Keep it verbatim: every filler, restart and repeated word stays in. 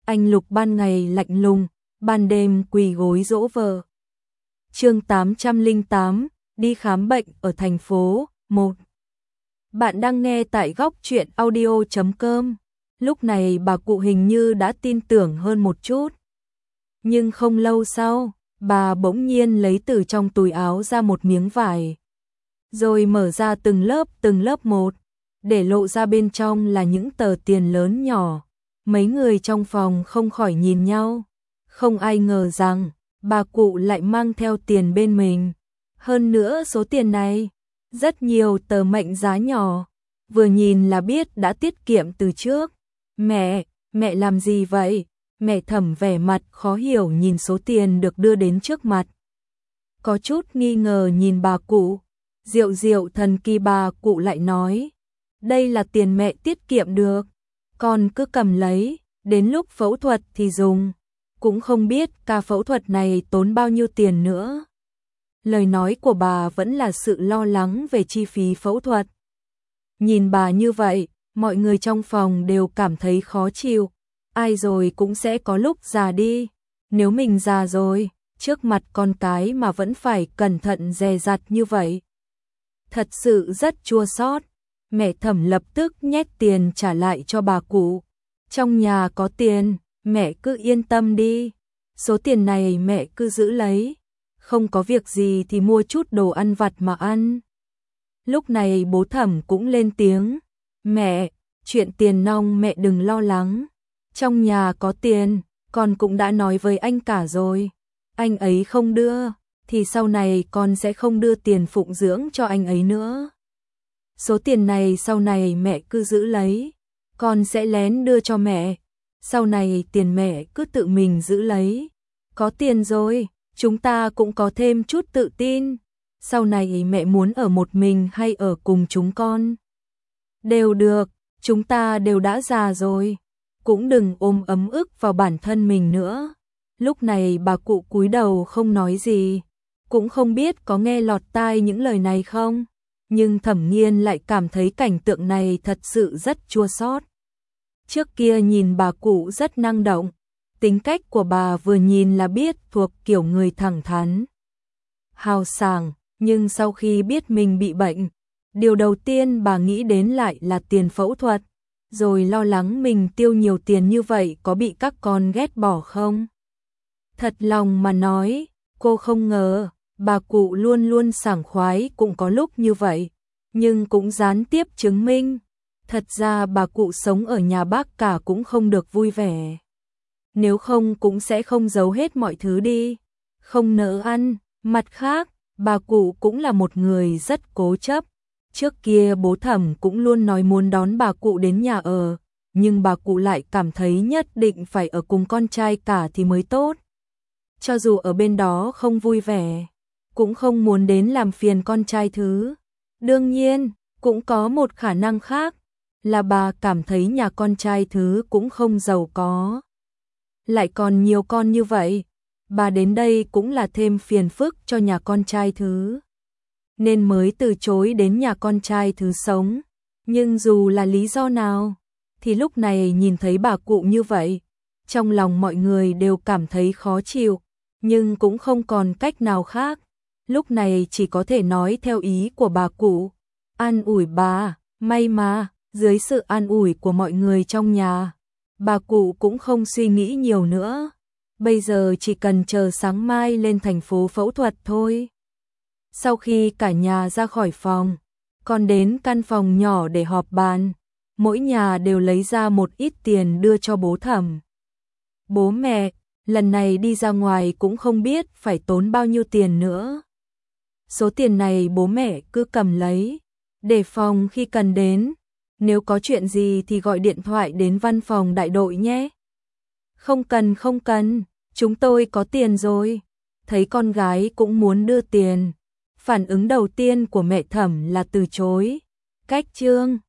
anh Lục ban ngày lạnh lùng, ban đêm quỳ gối dỗ vợ. Chương tám trăm lẻ tám, đi khám bệnh ở thành phố. một. Bạn đang nghe tại góc truyện audio chấm com. Lúc này bà cụ hình như đã tin tưởng hơn một chút. Nhưng không lâu sau, bà bỗng nhiên lấy từ trong túi áo ra một miếng vải. Rồi mở ra từng lớp từng lớp một, để lộ ra bên trong là những tờ tiền lớn nhỏ. Mấy người trong phòng không khỏi nhìn nhau. Không ai ngờ rằng, bà cụ lại mang theo tiền bên mình. Hơn nữa số tiền này, rất nhiều tờ mệnh giá nhỏ. Vừa nhìn là biết đã tiết kiệm từ trước. Mẹ, mẹ làm gì vậy? Mẹ Thẩm vẻ mặt khó hiểu nhìn số tiền được đưa đến trước mặt. Có chút nghi ngờ nhìn bà cụ. Diệu diệu thần kỳ bà cụ lại nói. Đây là tiền mẹ tiết kiệm được. Con cứ cầm lấy, đến lúc phẫu thuật thì dùng. Cũng không biết ca phẫu thuật này tốn bao nhiêu tiền nữa. Lời nói của bà vẫn là sự lo lắng về chi phí phẫu thuật. Nhìn bà như vậy, mọi người trong phòng đều cảm thấy khó chịu. Ai rồi cũng sẽ có lúc già đi. Nếu mình già rồi, trước mặt con cái mà vẫn phải cẩn thận dè dặt như vậy. Thật sự rất chua xót. Mẹ Thẩm lập tức nhét tiền trả lại cho bà cụ. Trong nhà có tiền, mẹ cứ yên tâm đi. Số tiền này mẹ cứ giữ lấy. Không có việc gì thì mua chút đồ ăn vặt mà ăn. Lúc này bố Thẩm cũng lên tiếng. Mẹ, chuyện tiền nong mẹ đừng lo lắng. Trong nhà có tiền, con cũng đã nói với anh cả rồi. Anh ấy không đưa, thì sau này con sẽ không đưa tiền phụng dưỡng cho anh ấy nữa. Số tiền này sau này mẹ cứ giữ lấy. Con sẽ lén đưa cho mẹ. Sau này tiền mẹ cứ tự mình giữ lấy. Có tiền rồi, chúng ta cũng có thêm chút tự tin. Sau này mẹ muốn ở một mình hay ở cùng chúng con? Đều được, chúng ta đều đã già rồi. Cũng đừng ôm ấm ức vào bản thân mình nữa. Lúc này bà cụ cúi đầu không nói gì. Cũng không biết có nghe lọt tai những lời này không. Nhưng Thẩm Nghiên lại cảm thấy cảnh tượng này thật sự rất chua xót. Trước kia nhìn bà cụ rất năng động. Tính cách của bà vừa nhìn là biết thuộc kiểu người thẳng thắn, hào sảng. Nhưng sau khi biết mình bị bệnh, điều đầu tiên bà nghĩ đến lại là tiền phẫu thuật. Rồi lo lắng mình tiêu nhiều tiền như vậy có bị các con ghét bỏ không. Thật lòng mà nói, cô không ngờ bà cụ luôn luôn sảng khoái cũng có lúc như vậy. Nhưng cũng gián tiếp chứng minh, thật ra bà cụ sống ở nhà bác cả cũng không được vui vẻ. Nếu không cũng sẽ không giấu hết mọi thứ đi, không nỡ ăn. Mặt khác, bà cụ cũng là một người rất cố chấp. Trước kia bố Thẩm cũng luôn nói muốn đón bà cụ đến nhà ở, nhưng bà cụ lại cảm thấy nhất định phải ở cùng con trai cả thì mới tốt. Cho dù ở bên đó không vui vẻ, cũng không muốn đến làm phiền con trai thứ. Đương nhiên, cũng có một khả năng khác, là bà cảm thấy nhà con trai thứ cũng không giàu có. Lại còn nhiều con như vậy, bà đến đây cũng là thêm phiền phức cho nhà con trai thứ. Nên mới từ chối đến nhà con trai thứ sống. Nhưng dù là lý do nào, thì lúc này nhìn thấy bà cụ như vậy, trong lòng mọi người đều cảm thấy khó chịu, nhưng cũng không còn cách nào khác. Lúc này chỉ có thể nói theo ý của bà cụ, an ủi bà. May mà, dưới sự an ủi của mọi người trong nhà, bà cụ cũng không suy nghĩ nhiều nữa. Bây giờ chỉ cần chờ sáng mai lên thành phố phẫu thuật thôi. Sau khi cả nhà ra khỏi phòng, còn đến căn phòng nhỏ để họp bàn, mỗi nhà đều lấy ra một ít tiền đưa cho bố Thẩm. Bố mẹ, lần này đi ra ngoài cũng không biết phải tốn bao nhiêu tiền nữa. Số tiền này bố mẹ cứ cầm lấy, để phòng khi cần đến. Nếu có chuyện gì thì gọi điện thoại đến văn phòng đại đội nhé. Không cần không cần, chúng tôi có tiền rồi. Thấy con gái cũng muốn đưa tiền, phản ứng đầu tiên của mẹ Thẩm là từ chối. Cách chương